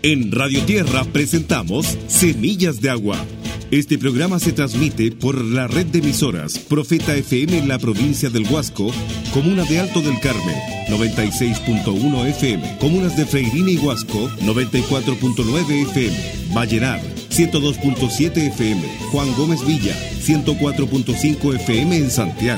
En Radio Tierra presentamos Semillas de Agua. Este programa se transmite por la red de emisoras Profeta FM en la provincia del Huasco, comuna de Alto del Carmen, 96.1 FM, comunas de Freirina y Huasco, 94.9 FM, Vallenar, 102.7 FM, Juan Gómez Villa, 104.5 FM en Santiago.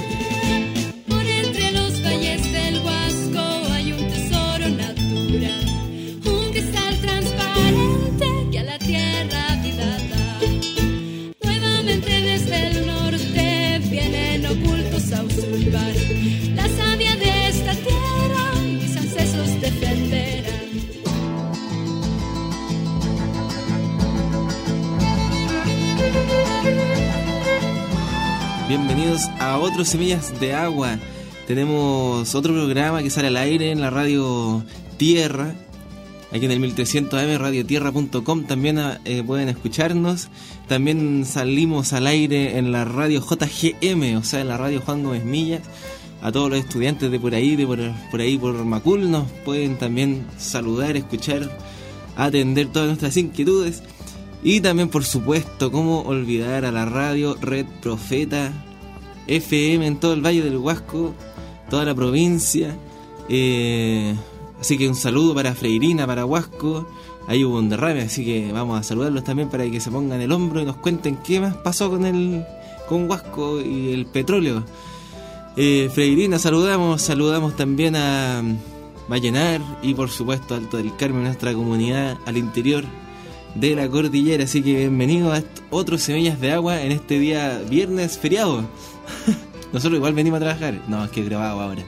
Bienvenidos a otro Semillas de Agua. Tenemos otro programa que sale al aire en la Radio Tierra, aquí en el 1300 AM, radiotierra.com. También pueden escucharnos. También salimos al aire en la radio JGM, o sea, en la radio Juan Gómez Millas. A todos los estudiantes de por ahí, por Macul, nos pueden también saludar, escuchar, atender todas nuestras inquietudes. Y también, por supuesto, cómo olvidar a la radio Red Profeta FM en todo el Valle del Huasco, toda la provincia. Así que un saludo para Freirina, para Huasco. Ahí hubo un derrame, así que vamos a saludarlos también para que se pongan el hombro y nos cuenten qué más pasó con Huasco y el petróleo. Freirina, saludamos también a Vallenar y por supuesto Alto del Carmen, nuestra comunidad al interior de la cordillera. Así que bienvenidos a otros Semillas de Agua en este día viernes feriado. Nosotros igual venimos a trabajar. No, es que grabado ahora.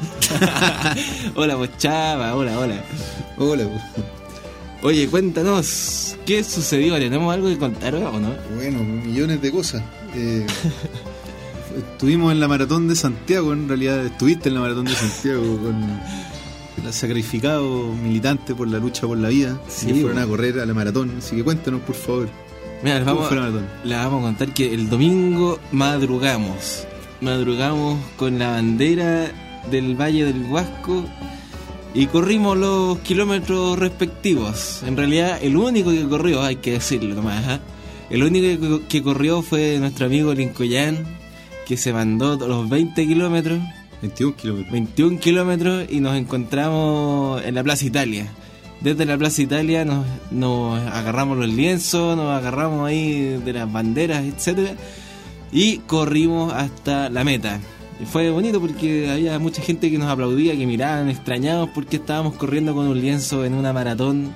Hola pues chava, hola. Hola. Oye, cuéntanos, ¿qué sucedió? ¿Tenemos algo que contar o no? Bueno, millones de cosas. Estuvimos en la Maratón de Santiago, en realidad estuviste en la Maratón de Santiago con los sacrificados militantes por la lucha por la vida, sí, que fueron a correr a la maratón. Así que cuéntanos, por favor. Mira, les vamos a contar que el domingo madrugamos con la bandera del Valle del Huasco y corrimos los kilómetros respectivos. En realidad, el único que corrió, hay que decirlo nomás, el único que corrió fue nuestro amigo Lincoyán, que se mandó los 20 kilómetros. 21 kilómetros y nos encontramos en la Plaza Italia. Desde la Plaza Italia nos agarramos los lienzos, nos agarramos ahí de las banderas, etcétera, y corrimos hasta la meta. Y fue bonito porque había mucha gente que nos aplaudía, que miraban extrañados porque estábamos corriendo con un lienzo en una maratón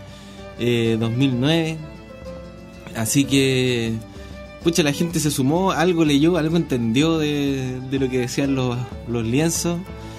2009. Así que pucha, la gente se sumó, algo leyó, algo entendió de lo que decían los lienzos.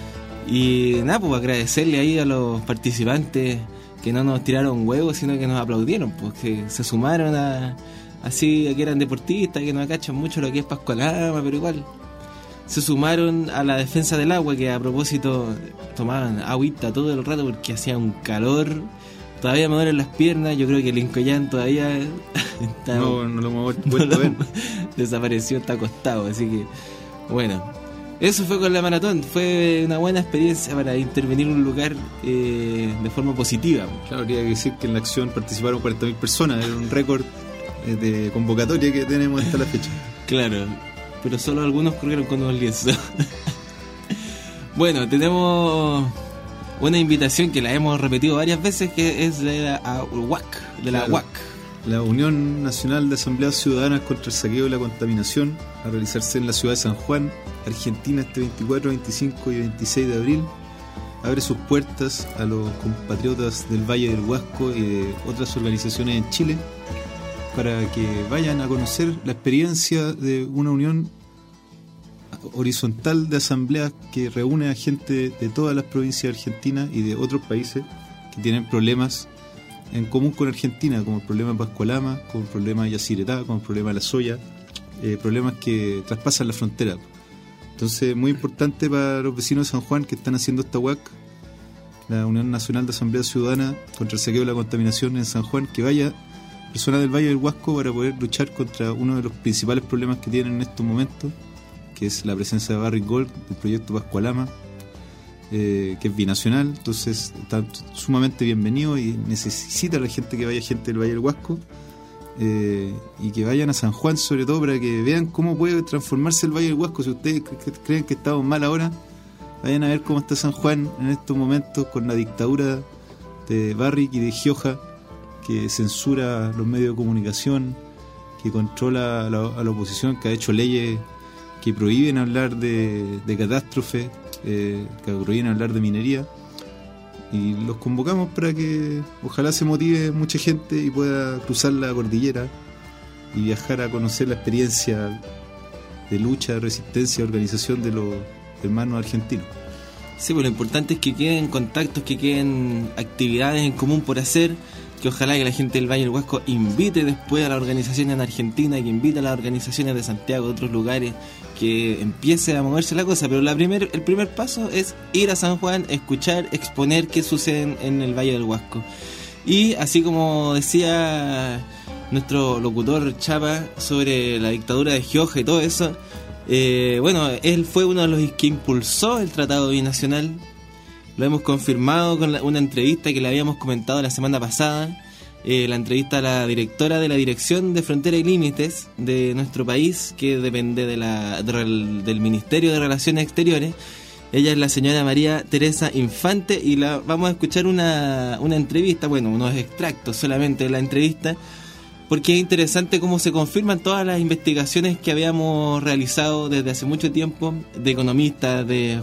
Y nada, pues agradecerle ahí a los participantes que no nos tiraron huevos, sino que nos aplaudieron, pues que se sumaron así que eran deportistas, que no acachan mucho lo que es Pascualama, pero igual se sumaron a la defensa del agua, que a propósito tomaban agüita todo el rato porque hacía un calor. Todavía me duelen las piernas, yo creo que el Lincoyán todavía está, no lo hemos vuelto a ver. Desapareció, está acostado, así que bueno, eso fue con la maratón. Fue una buena experiencia para intervenir en un lugar de forma positiva. Claro, habría que decir que en la acción participaron 40.000 personas, era un récord de convocatoria que tenemos hasta la fecha. Claro, pero solo algunos corrieron con unos lienzos. Bueno, tenemos una invitación que la hemos repetido varias veces, que es de la UAC, la UAC. La Unión Nacional de Asambleas Ciudadanas contra el Saqueo y la Contaminación, a realizarse en la ciudad de San Juan, Argentina, este 24, 25 y 26 de abril. Abre sus puertas a los compatriotas del Valle del Huasco y de otras organizaciones en Chile para que vayan a conocer la experiencia de una unión horizontal de asambleas que reúne a gente de todas las provincias de Argentina y de otros países que tienen problemas en común con Argentina, como el problema de Pascualama, como el problema de Yacyretá, como el problema de la soya, problemas que traspasan la frontera. Entonces, muy importante para los vecinos de San Juan que están haciendo esta UAC, la Unión Nacional de Asambleas Ciudadanas contra el Saqueo y la Contaminación en San Juan, que vaya personas del Valle del Huasco para poder luchar contra uno de los principales problemas que tienen en estos momentos, que es la presencia de Barrick Gold del proyecto Pascualama, que es binacional, entonces está sumamente bienvenido y necesita la gente que vaya, gente del Valle del Huasco, y que vayan a San Juan sobre todo para que vean cómo puede transformarse el Valle del Huasco. Si ustedes creen que estamos mal ahora, vayan a ver cómo está San Juan en estos momentos con la dictadura de Barrick y de Gioja, que censura los medios de comunicación, que controla a la oposición, que ha hecho leyes que prohíben hablar de catástrofe, que prohíben hablar de minería. Y los convocamos para que ojalá se motive mucha gente y pueda cruzar la cordillera y viajar a conocer la experiencia de lucha, resistencia, organización de los hermanos argentinos. Sí, pues lo importante es que queden contactos, que queden actividades en común por hacer, que ojalá que la gente del Valle del Huasco invite después a las organizaciones en Argentina, que invite a las organizaciones de Santiago, de otros lugares, que empiece a moverse la cosa. Pero el primer paso es ir a San Juan, escuchar, exponer qué sucede en el Valle del Huasco. Y así como decía nuestro locutor Chapa sobre la dictadura de Gioja y todo eso, bueno, él fue uno de los que impulsó el Tratado Binacional. Lo hemos confirmado con una entrevista que le habíamos comentado la semana pasada, la entrevista a la directora de la Dirección de Frontera y Límites de nuestro país, que depende del Ministerio de Relaciones Exteriores. Ella es la señora María Teresa Infante y vamos a escuchar una entrevista, bueno, unos extractos solamente de la entrevista, porque es interesante cómo se confirman todas las investigaciones que habíamos realizado desde hace mucho tiempo, de economistas, de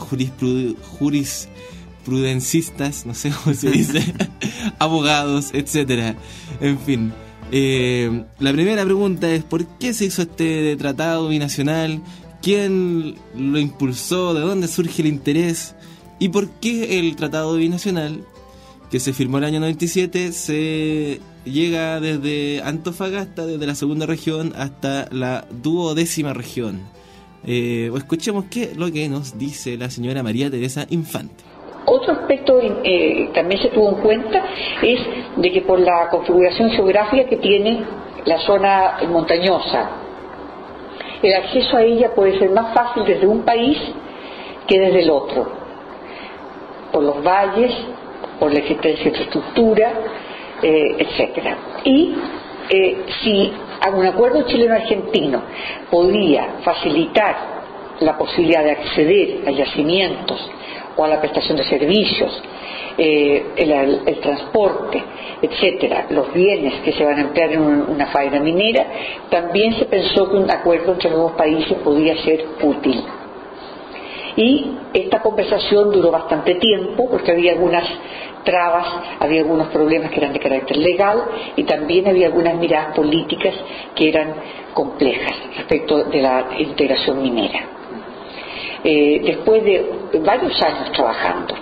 jurisprudencistas, no sé cómo se dice, abogados, etcétera. En fin, la primera pregunta es: ¿por qué se hizo este tratado binacional? ¿Quién lo impulsó? ¿De dónde surge el interés? ¿Y por qué el tratado binacional, que se firmó el año 97, se llega desde Antofagasta, desde la segunda región, hasta la 12ª región? Escuchemos lo que nos dice la señora María Teresa Infante. Otro aspecto también se tuvo en cuenta es de que por la configuración geográfica que tiene la zona montañosa, el acceso a ella puede ser más fácil desde un país que desde el otro, por los valles, por la existencia de infraestructura, etcétera. Y si un acuerdo chileno-argentino podía facilitar la posibilidad de acceder a yacimientos o a la prestación de servicios, el transporte, etcétera, los bienes que se van a emplear en una faena minera, también se pensó que un acuerdo entre los dos países podía ser útil. Y esta conversación duró bastante tiempo porque había algunas trabas, había algunos problemas que eran de carácter legal y también había algunas miradas políticas que eran complejas respecto de la integración minera. Después de varios años trabajando,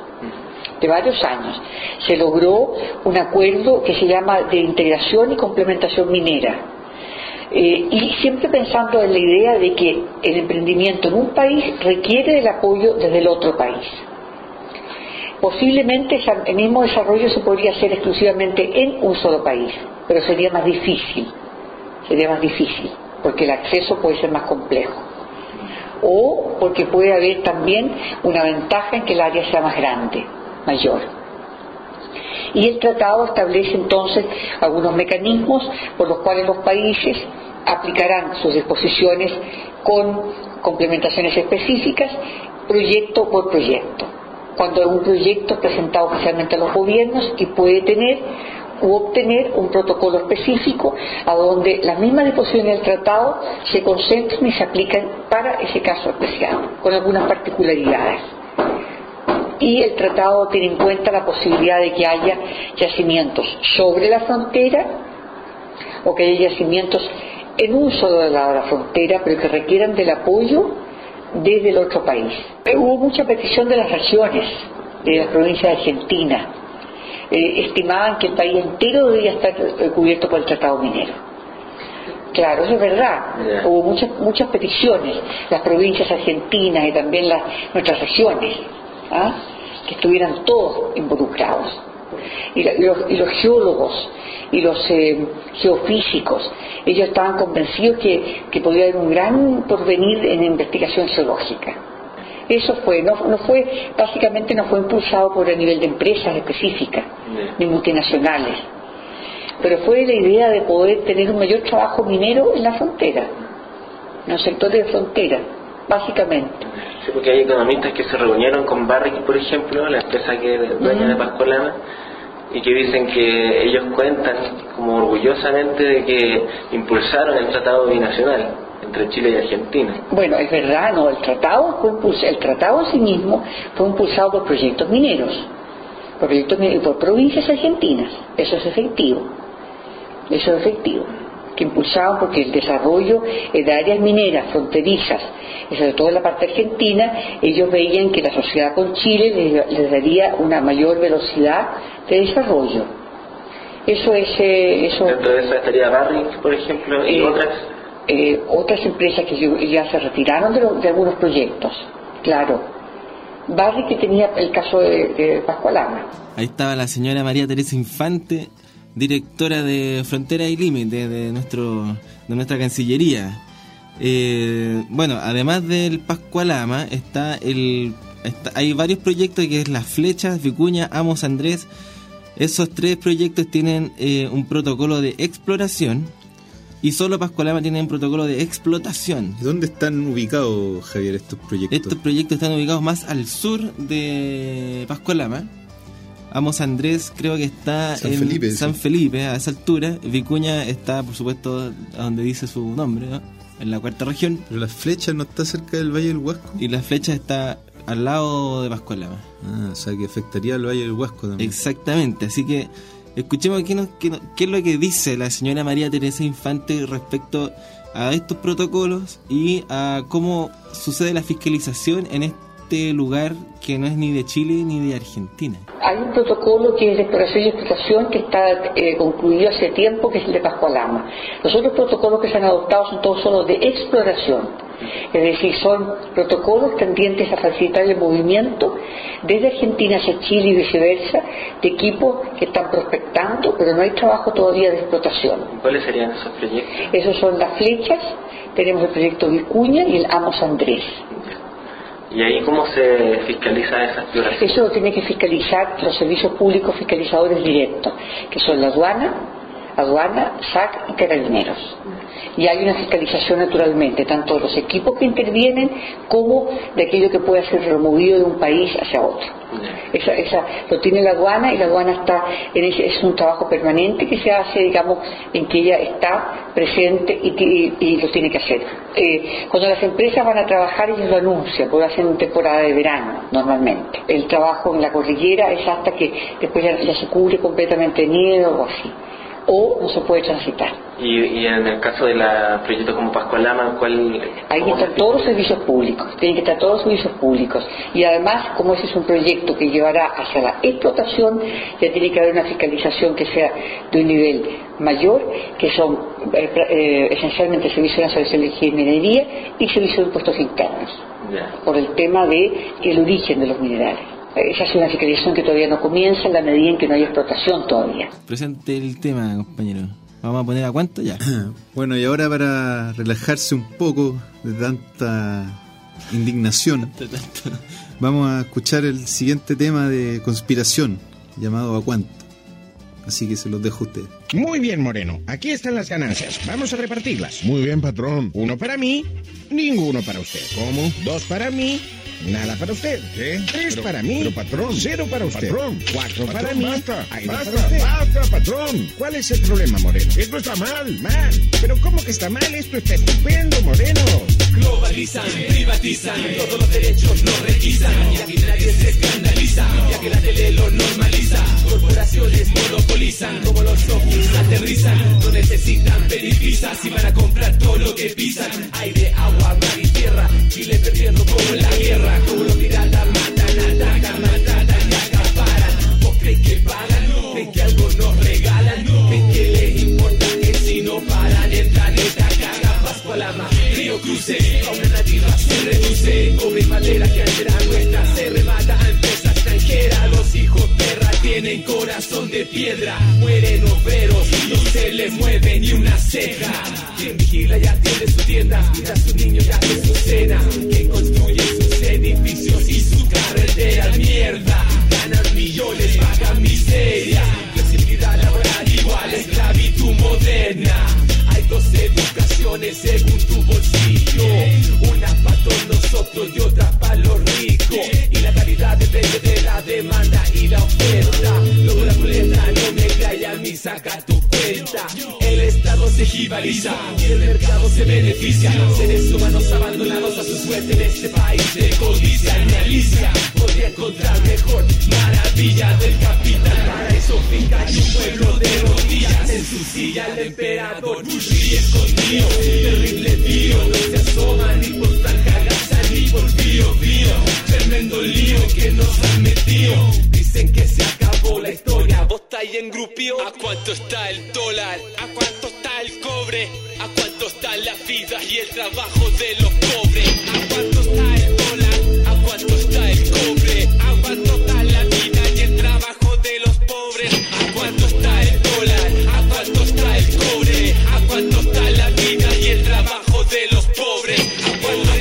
se logró un acuerdo que se llama de integración y complementación minera, y siempre pensando en la idea de que el emprendimiento en un país requiere del apoyo desde el otro país. Posiblemente el mismo desarrollo se podría hacer exclusivamente en un solo país, pero sería más difícil porque el acceso puede ser más complejo, o porque puede haber también una ventaja en que el área sea más grande, mayor. Y el tratado establece entonces algunos mecanismos por los cuales los países aplicarán sus disposiciones con complementaciones específicas, proyecto por proyecto. Cuando un proyecto es presentado oficialmente a los gobiernos y puede tener u obtener un protocolo específico a donde las mismas disposiciones del tratado se concentran y se aplican para ese caso especial, con algunas particularidades. Y el tratado tiene en cuenta la posibilidad de que haya yacimientos sobre la frontera o que haya yacimientos en un solo lado de la frontera, pero que requieran del apoyo desde el otro país. Hubo mucha petición de las regiones, de las provincias de Argentina. Estimaban que el país entero debía estar cubierto por el tratado minero. Claro, eso es verdad. Hubo muchas peticiones, las provincias argentinas y también nuestras regiones, que estuvieran todos involucrados. Y los geólogos y los geofísicos, ellos estaban convencidos que podía haber un gran porvenir en investigación geológica. Eso fue, básicamente no fue impulsado por el nivel de empresas específicas, ni multinacionales, pero fue la idea de poder tener un mayor trabajo minero en la frontera, en los sectores de frontera, básicamente. Sí, porque hay economistas que se reunieron con Barrick, por ejemplo, la empresa que es dueña de Pascualama, y que dicen que ellos cuentan como orgullosamente de que impulsaron el tratado binacional entre Chile y Argentina. Bueno, es verdad, no, el tratado en sí mismo fue impulsado por proyectos mineros, por provincias argentinas. Eso es efectivo, que impulsaban porque el desarrollo de áreas mineras fronterizas, y sobre todo en la parte argentina, ellos veían que la sociedad con Chile les daría una mayor velocidad de desarrollo. Eso. Dentro de eso estaría Barrick, por ejemplo, y otras empresas que ya se retiraron de algunos proyectos, claro. Barrick, que tenía el caso de Pascualama. Ahí estaba la señora María Teresa Infante, directora de Frontera y Límite de nuestra Cancillería. Bueno, además del Pascualama hay varios proyectos, que es Las Flechas, Vicuña, Amos Andrés. Esos 3 proyectos tienen un protocolo de exploración, y solo Pascualama tiene un protocolo de explotación. ¿Dónde están ubicados, Javier, estos proyectos? Estos proyectos están ubicados más al sur de Pascualama. Amos Andrés creo que está San Felipe, a esa altura. Vicuña está, por supuesto, a donde dice su nombre, ¿no? En la 4ª región. Pero Las Flechas no está cerca del Valle del Huasco. Y Las Flechas está al lado de Pascualama. O sea que afectaría al Valle del Huasco también. Exactamente, así que escuchemos qué es lo que dice la señora María Teresa Infante respecto a estos protocolos y a cómo sucede la fiscalización en este lugar que no es ni de Chile ni de Argentina. Hay un protocolo que es de exploración y explotación que está concluido hace tiempo, que es el de Pascualama. Los otros protocolos que se han adoptado son todos solo de exploración. Es decir, son protocolos tendientes a facilitar el movimiento desde Argentina hacia Chile y viceversa, de equipos que están prospectando, pero no hay trabajo todavía de explotación. ¿Cuáles serían esos proyectos? Esos son Las Flechas, tenemos el proyecto Vicuña y el Amos Andrés. ¿Y ahí cómo se fiscaliza esa exploración? Eso lo tienen que fiscalizar los servicios públicos fiscalizadores directos, que son la aduana, SAC y Carabineros. Y hay una fiscalización naturalmente, tanto de los equipos que intervienen como de aquello que puede ser removido de un país hacia otro. Esa lo tiene la aduana, y la aduana está es un trabajo permanente que se hace, digamos, en que ella está presente y lo tiene que hacer. Cuando las empresas van a trabajar, ellos lo anuncian, porque hacen en temporada de verano normalmente. El trabajo en la cordillera es hasta que después ya se cubre completamente de nieve o así, o no se puede transitar. Y en el caso de proyectos como Pascualama, ahí están todos los servicios públicos, tienen que estar todos los servicios públicos, y además, como ese es un proyecto que llevará hacia la explotación, ya tiene que haber una fiscalización que sea de un nivel mayor, que son esencialmente Servicio Nacional de Energía y Minería y Servicio de Impuestos Internos, por el tema del origen de los minerales. Esa es una fiscalización que todavía no comienza en la medida en que no hay explotación todavía. Presente el tema, compañero. ¿Vamos a poner a cuánto ya? Bueno, y ahora, para relajarse un poco de tanta indignación, vamos a escuchar el siguiente tema de conspiración, llamado ¿A cuánto? Así que se los dejo a ustedes. Muy bien, Moreno. Aquí están las ganancias. Vamos a repartirlas. Muy bien, patrón. 1 para mí, ninguno para usted. ¿Cómo? 2 para mí, nada para usted. ¿Qué? 3 para mí, pero patrón. 0 para usted. Patrón. 4 para Patrón, mí, basta, ahí va basta, para usted. basta, patrón. ¿Cuál es el problema, Moreno? Esto está mal. Mal. ¿Pero cómo que está mal? Esto está estupendo, Moreno. Globalizan, privatizan, todos los derechos nos requisan. Y aquí nadie se escandaliza, ya que la tele lo normaliza. Corporaciones monopolizan, como los ovnis aterrizan. No necesitan verificar y van a comprar todo lo que pisan. Aire, agua, mar y tierra, Chile perdiendo como en la guerra. Como los piratas matan, atacan y acaparan. ¿Vos crees que pagan? ¿Creen que algo nos regalan? ¿Creen que les importa que si no paran el planeta caga? Pascualama, Río Cruce, a una nativa se reduce. Cobre y madera que antes era nuestra se remata a empresa extranjera. Los hijos perra tienen corazón de piedra. Mueren obreros, no se les mueve ni una ceja. Quien vigila ya tiene su tienda, cuida a su niño ya hace su cena. Quien construye sus edificios buena. Hay 2 educaciones según tu bolsillo, una para todos nosotros y otra para los ricos. Y la calidad depende de la demanda y la oferta. Luego la boleta no me cae a mí, saca tu cuenta. El Estado se jibaliza y el mercado se beneficia. Seres humanos abandonados a su suerte en este país de codicia. Ni Alicia podría encontrar mejor maravilla del capital. Para eso finca y un pueblo de rodillas en su silla el emperador Bushi escondido. Terrible tío, no se asoma ni por Franja Gaza ni por Bío Bío. Tremendo lío que nos han metido. Dicen que se acabó la historia. ¿Vos estáis en grupio? ¿A cuánto está el dólar? ¿A cuánto está el cobre? ¿A cuánto están las vidas y el trabajo de los pobres? ¿A cuánto está el dólar? ¿A cuánto está el cobre? ¿A cuánto está la vida y el trabajo de los pobres? ¿A cuánto está el dólar? ¿A cuánto está el cobre? ¿A cuánto está la vida y el trabajo de los pobres? ¿A cuánto?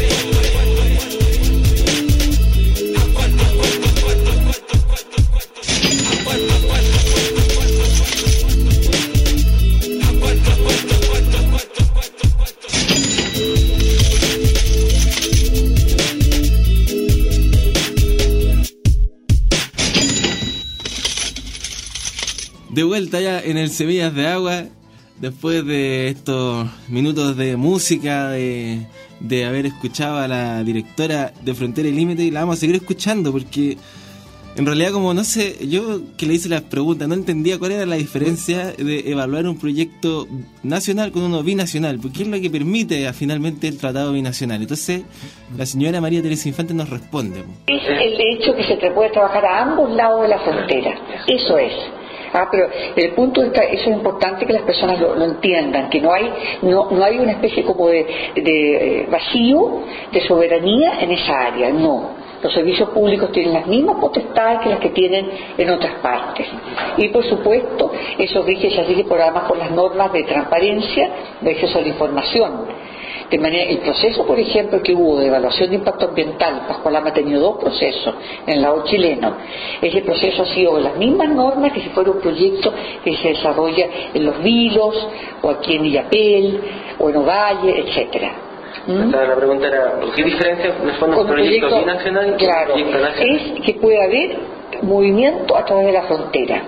De vuelta ya en el Semillas de Agua, después de estos minutos de música, de haber escuchado a la directora de Frontera y Límite, y la vamos a seguir escuchando porque en realidad, como no sé, yo que le hice las preguntas no entendía cuál era la diferencia de evaluar un proyecto nacional con uno binacional, porque es lo que permite finalmente el tratado binacional. Entonces la señora María Teresa Infante nos responde. Es el hecho que se puede trabajar a ambos lados de la frontera, eso es. Pero el punto está, eso es importante que las personas lo entiendan, que no hay una especie como de vacío de soberanía en esa área, no. Los servicios públicos tienen las mismas potestades que las que tienen en otras partes. Y por supuesto, eso se rige además por las normas de transparencia, de acceso a la información. De manera, el proceso, por ejemplo, que hubo de evaluación de impacto ambiental, Pascualama ha tenido 2 procesos en el lado chileno. Ese proceso ha sido de las mismas normas que si fuera un proyecto que se desarrolla en Los Vilos, o aquí en Illapel, o en Ovalle, etcétera. La pregunta era, ¿qué diferencia en el fondo un proyecto binacional? Claro, es que puede haber movimiento a través de la frontera,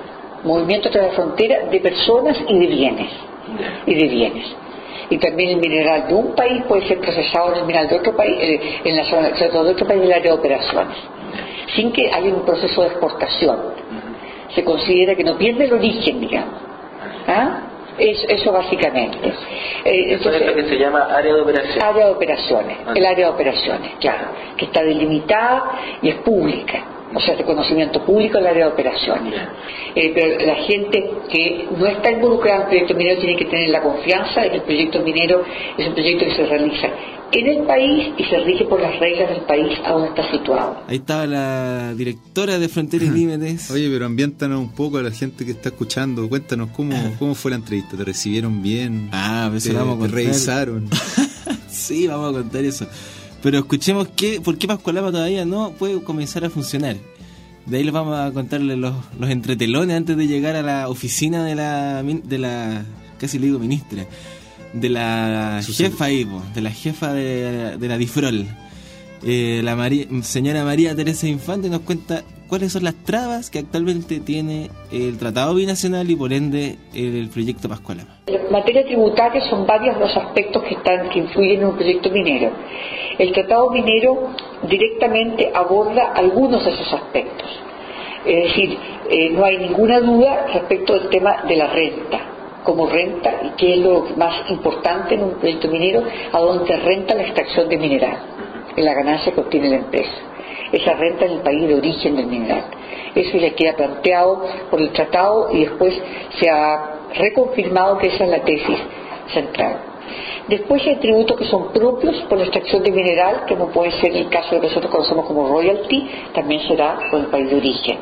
de personas y de bienes. Y también el mineral de un país puede ser procesado en el mineral de otro país, en la zona de otro país del área de operaciones, sin que haya un proceso de exportación. Se considera que no pierde el origen, digamos. Eso básicamente. Entonces, es lo que se llama área de operaciones. Área de operaciones, el área de operaciones, claro, que está delimitada y es pública. O sea, de conocimiento público en el área de operaciones. Pero la gente que no está involucrada en el proyecto minero tiene que tener la confianza de que el proyecto minero es un proyecto que se realiza en el país y se rige por las reglas del país a donde está situado. Ahí estaba la directora de Frontera y Límites. Oye, pero ambiéntanos un poco a la gente que está escuchando. Cuéntanos cómo fue la entrevista. ¿Te recibieron bien? Pues eso vamos a contar. ¿Te revisaron? Sí, vamos a contar eso. Pero escuchemos por qué Pascualama todavía no puede comenzar a funcionar. De ahí les vamos a contarles los entretelones antes de llegar a la oficina de la casi le digo ministra, de la jefa ahí, de la jefa de la DIFROL. La señora María Teresa Infante nos cuenta cuáles son las trabas que actualmente tiene el Tratado Binacional y por ende el proyecto Pascualama. En materia tributaria son varios los aspectos que influyen en un proyecto minero. El Tratado Minero directamente aborda algunos de esos aspectos. Es decir, no hay ninguna duda respecto del tema de la renta, como renta, y que es lo más importante en un proyecto minero, a donde renta la extracción de mineral, en la ganancia que obtiene la empresa. Esa renta en el país de origen del mineral. Eso ya queda planteado por el tratado y después se ha reconfirmado que esa es la tesis central. Después hay tributos que son propios por la extracción de mineral, que no puede ser el caso que nosotros conocemos como royalty, también será por el país de origen.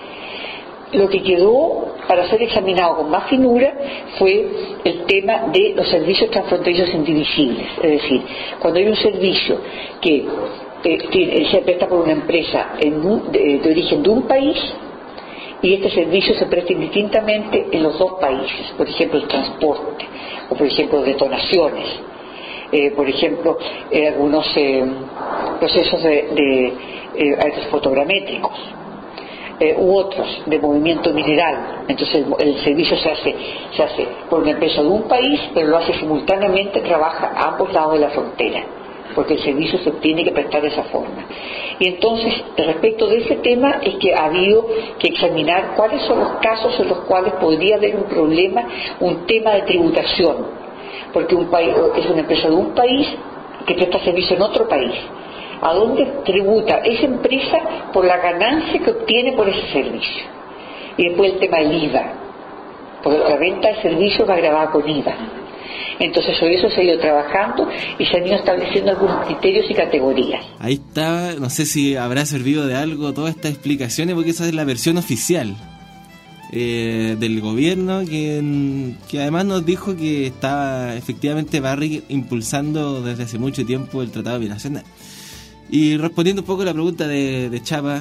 Lo que quedó para ser examinado con más finura fue el tema de los servicios transfronterizos indivisibles. Es decir, cuando hay un servicio que se presta por una empresa de origen de un país y este servicio se presta indistintamente en los dos países, por ejemplo el transporte, o por ejemplo detonaciones, por ejemplo algunos procesos de fotogramétricos, u otros de movimiento mineral. Entonces el servicio se hace por una empresa de un país, pero lo hace simultáneamente, trabaja a ambos lados de la frontera, porque el servicio se tiene que prestar de esa forma. Y entonces, respecto de ese tema, es que ha habido que examinar cuáles son los casos en los cuales podría haber un problema, un tema de tributación, porque un país es una empresa de un país que presta servicio en otro país. ¿A dónde tributa esa empresa por la ganancia que obtiene por ese servicio? Y después el tema del IVA, porque la venta de servicios va grabada con IVA. Entonces sobre eso se ha ido trabajando y se han ido estableciendo algunos criterios y categorías. Ahí está, no sé si habrá servido de algo todas estas explicaciones, porque esa es la versión oficial del gobierno, que además nos dijo que estaba efectivamente Barrick impulsando desde hace mucho tiempo el Tratado Binacional. Y respondiendo un poco a la pregunta de Chapa,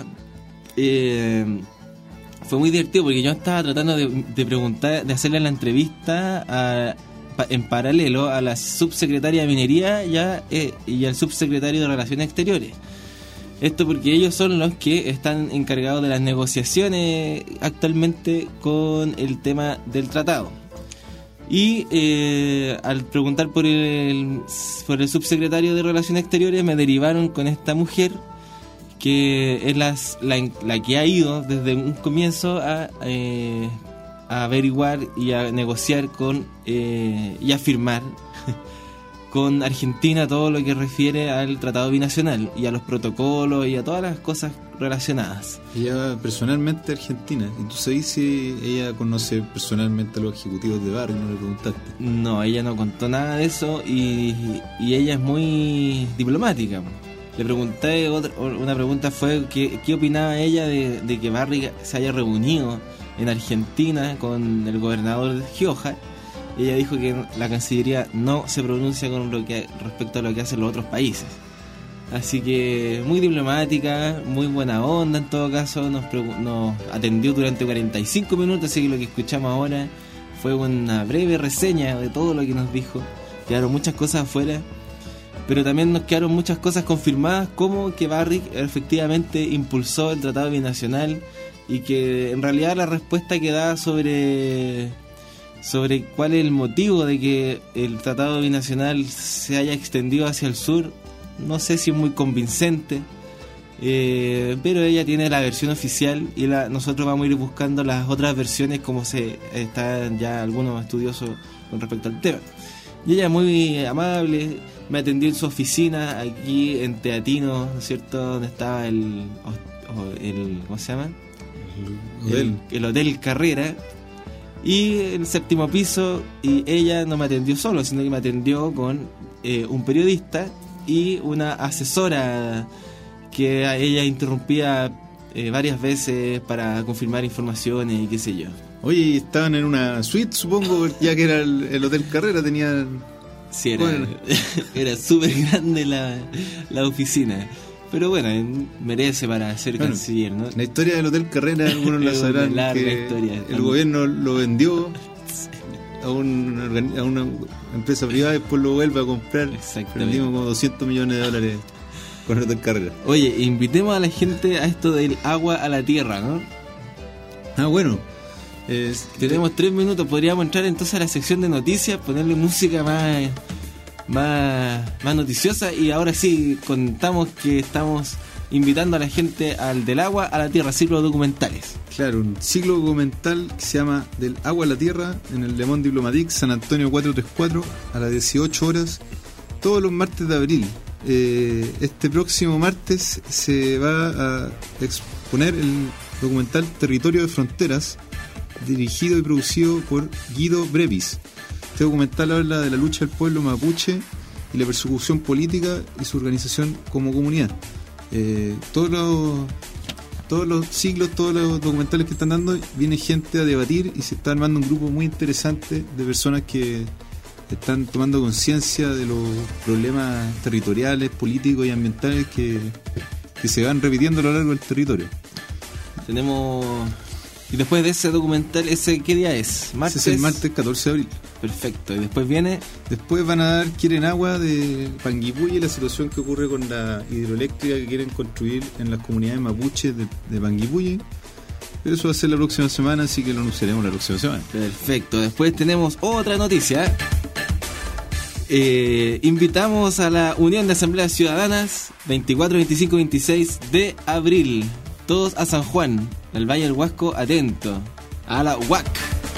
fue muy divertido porque yo estaba tratando de preguntar, de hacerle la entrevista en paralelo a la subsecretaria de Minería y al subsecretario de Relaciones Exteriores. Esto porque ellos son los que están encargados de las negociaciones actualmente con el tema del tratado. Y al preguntar por el subsecretario de Relaciones Exteriores, me derivaron con esta mujer que es la que ha ido desde un comienzo a averiguar y a negociar y a firmar con Argentina todo lo que refiere al Tratado Binacional y a los protocolos y a todas las cosas relacionadas. Ella personalmente argentina. ¿Y tú sabes si ella conoce personalmente a los ejecutivos de Barrick? ¿No le preguntaste? No, ella no contó nada de eso y ella es muy diplomática. Le pregunté, una pregunta fue ¿qué opinaba ella de que Barrick se haya reunido en Argentina con el gobernador Gioja? Y ella dijo que la Cancillería no se pronuncia respecto a lo que hacen los otros países. Así que muy diplomática, muy buena onda en todo caso, nos atendió durante 45 minutos, así que lo que escuchamos ahora fue una breve reseña de todo lo que nos dijo. Quedaron muchas cosas afuera, pero también nos quedaron muchas cosas confirmadas, como que Barrick efectivamente impulsó el Tratado Binacional y que en realidad la respuesta que da sobre cuál es el motivo de que el Tratado Binacional se haya extendido hacia el sur, no sé si es muy convincente, pero ella tiene la versión oficial y nosotros vamos a ir buscando las otras versiones como están ya algunos estudiosos con respecto al tema. Y ella muy amable, me atendió en su oficina aquí en Teatino, ¿no es cierto?, donde estaba el ¿cómo se llama? El Hotel Carrera. Y el 7º piso, y ella no me atendió solo, sino que me atendió con un periodista y una asesora que a ella interrumpía varias veces para confirmar informaciones y qué sé yo. Oye, estaban en una suite, supongo, ya que era el Hotel Carrera, tenían... Sí, era súper grande la oficina. Pero bueno, merece para ser canciller, ¿no? La historia del Hotel Carrera, algunos la sabrán, que el gobierno lo vendió a una empresa privada y después lo vuelve a comprar. Perdimos como $200 millones con el Hotel Carrera. Oye, invitemos a la gente a esto del agua a la tierra, ¿no? Ah, bueno. Tenemos 3 minutos, podríamos entrar entonces a la sección de noticias, ponerle música más noticiosa, y ahora sí contamos que estamos invitando a la gente al Del Agua a la Tierra, ciclo documentales. Claro, un ciclo documental que se llama Del Agua a la Tierra en el Le Monde Diplomatique, San Antonio 434, a las 18 horas, todos los martes de abril. Este próximo martes se va a exponer el documental Territorio de Fronteras, dirigido y producido por Guido Brevis. Este documental habla de la lucha del pueblo mapuche y la persecución política y su organización como comunidad. Todos los ciclos, todos los documentales que están dando, viene gente a debatir y se está armando un grupo muy interesante de personas que están tomando conciencia de los problemas territoriales, políticos y ambientales que se van repitiendo a lo largo del territorio. Tenemos Y después de ese documental, ¿qué día es? ¿Martes? Ese es el martes 14 de abril. Perfecto. Y después viene... Después van a dar Quieren Agua de Panguipulli, la situación que ocurre con la hidroeléctrica que quieren construir en las comunidades mapuches de Panguipulli. Pero eso va a ser la próxima semana, así que lo anunciaremos la próxima semana. Perfecto. Después tenemos otra noticia. Invitamos a la Unión de Asambleas Ciudadanas 24, 25, 26 de abril. Todos a San Juan, al Valle del Huasco, atento a la UAC.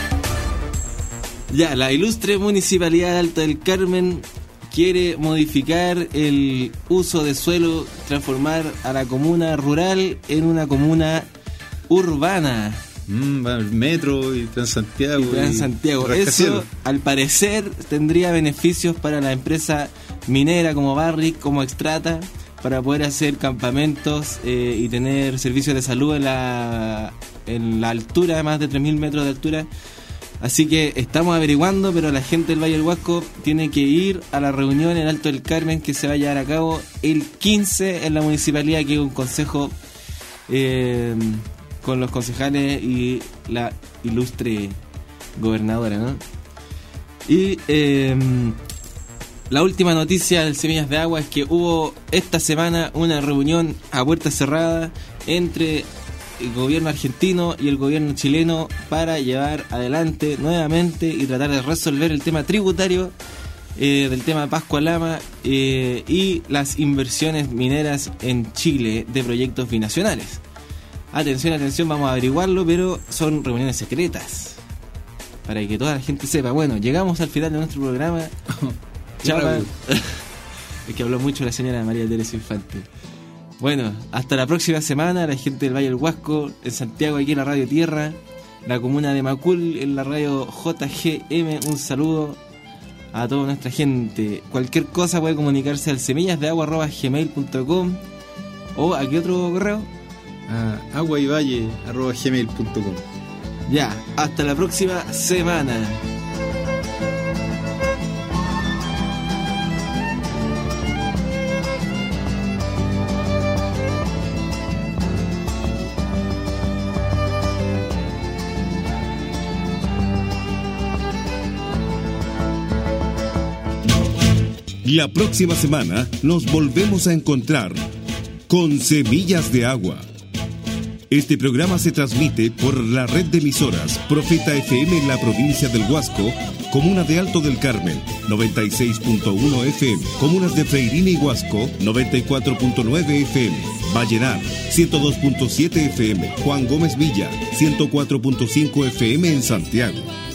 Ya, la ilustre Municipalidad de Alto del Carmen quiere modificar el uso de suelo, transformar a la comuna rural en una comuna urbana. El metro y Transantiago. Eso, al parecer, tendría beneficios para la empresa minera como Barrick, como Extrata, para poder hacer campamentos y tener servicios de salud en la altura, más de 3.000 metros de altura. Así que estamos averiguando, pero la gente del Valle del Huasco tiene que ir a la reunión en Alto del Carmen que se va a llevar a cabo el 15 en la municipalidad, que es un consejo con los concejales y la ilustre gobernadora, ¿no? Y la última noticia del Semillas de Agua es que hubo esta semana una reunión a puerta cerrada entre el gobierno argentino y el gobierno chileno para llevar adelante nuevamente y tratar de resolver el tema tributario del tema Pascua-Lama y las inversiones mineras en Chile de proyectos binacionales. Atención, vamos a averiguarlo, pero son reuniones secretas para que toda la gente sepa. Bueno, llegamos al final de nuestro programa. Chapa. Es que habló mucho la señora María Teresa Infante. Bueno, hasta la próxima semana. La gente del Valle del Huasco, en Santiago, aquí en la Radio Tierra, la comuna de Macul, en la radio JGM. Un saludo a toda nuestra gente. Cualquier cosa puede comunicarse al semillasdeagua@gmail.com o ¿a qué otro correo? A aguayvalle@gmail.com. Ya, hasta la próxima semana. La próxima semana nos volvemos a encontrar con Semillas de Agua. Este programa se transmite por la red de emisoras Profeta FM en la provincia del Huasco, comuna de Alto del Carmen, 96.1 FM, comunas de Freirina y Huasco, 94.9 FM, Vallenar, 102.7 FM, Juan Gómez Villa, 104.5 FM en Santiago.